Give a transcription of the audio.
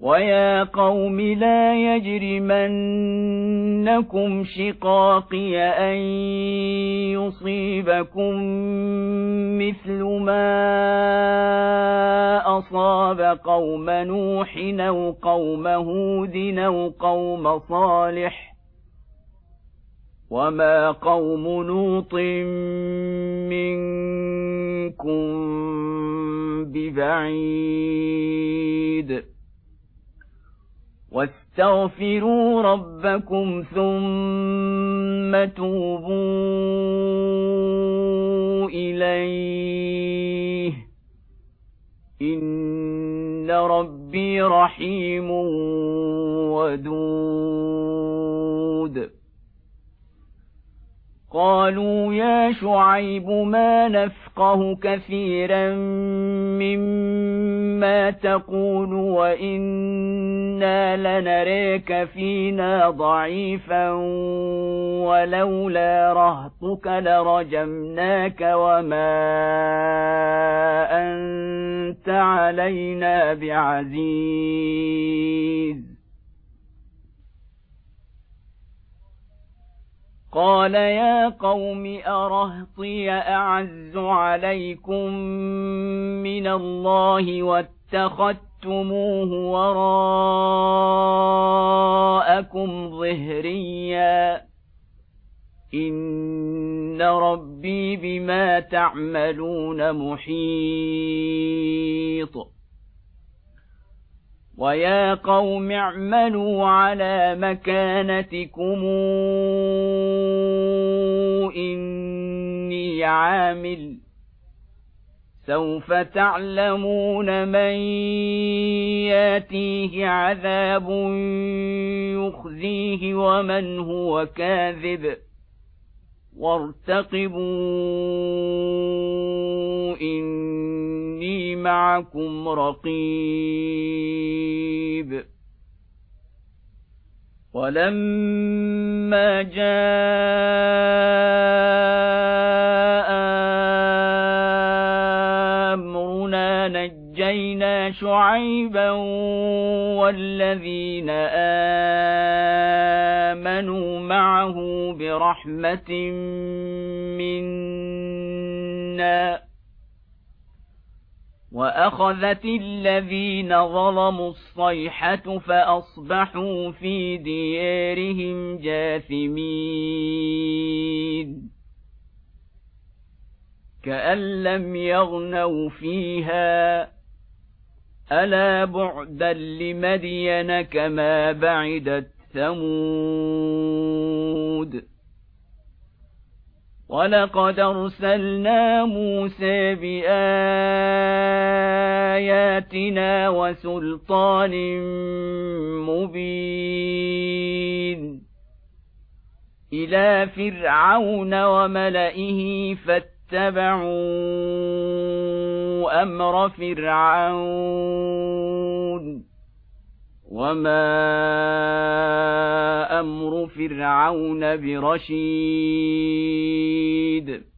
ويا قوم لا يجرمنكم شقاقي أن يصيبكم مثل ما أصاب قوم نوح أو قوم هود أو قوم صالح وما قوم لوط منكم ببعيد واستغفروا ربكم ثم توبوا إليه إن ربي رحيم ودود قالوا يا شعيب ما نفقه كثيرا مما تقول وإنا لنريك فينا ضعيفا ولولا رهطك لرجمناك وما أنت علينا بعزيز قال يا قوم أرهطي أعز عليكم من الله واتخذتموه وراءكم ظهريا إن ربي بما تعملون محيط ويا قوم اعملوا على مكانتكم إني عامل سوف تعلمون من ياتيه عذاب يخزيه ومن هو كاذب وارتقبوا إني معكم رقيب ولما جاء أمرنا نجينا شعيبا والذين آمنوا معه برحمة منا وأخذت الذين ظلموا الصيحة فأصبحوا في ديارهم جاثمين كأن لم يغنوا فيها ألا بعدا لمدين كما بعدت ثمود ولقد أرسلنا موسى بآياتنا وسلطان مبين إلى فرعون وملئه فاتبعوا أمر فرعون وما أمر فرعون برشيد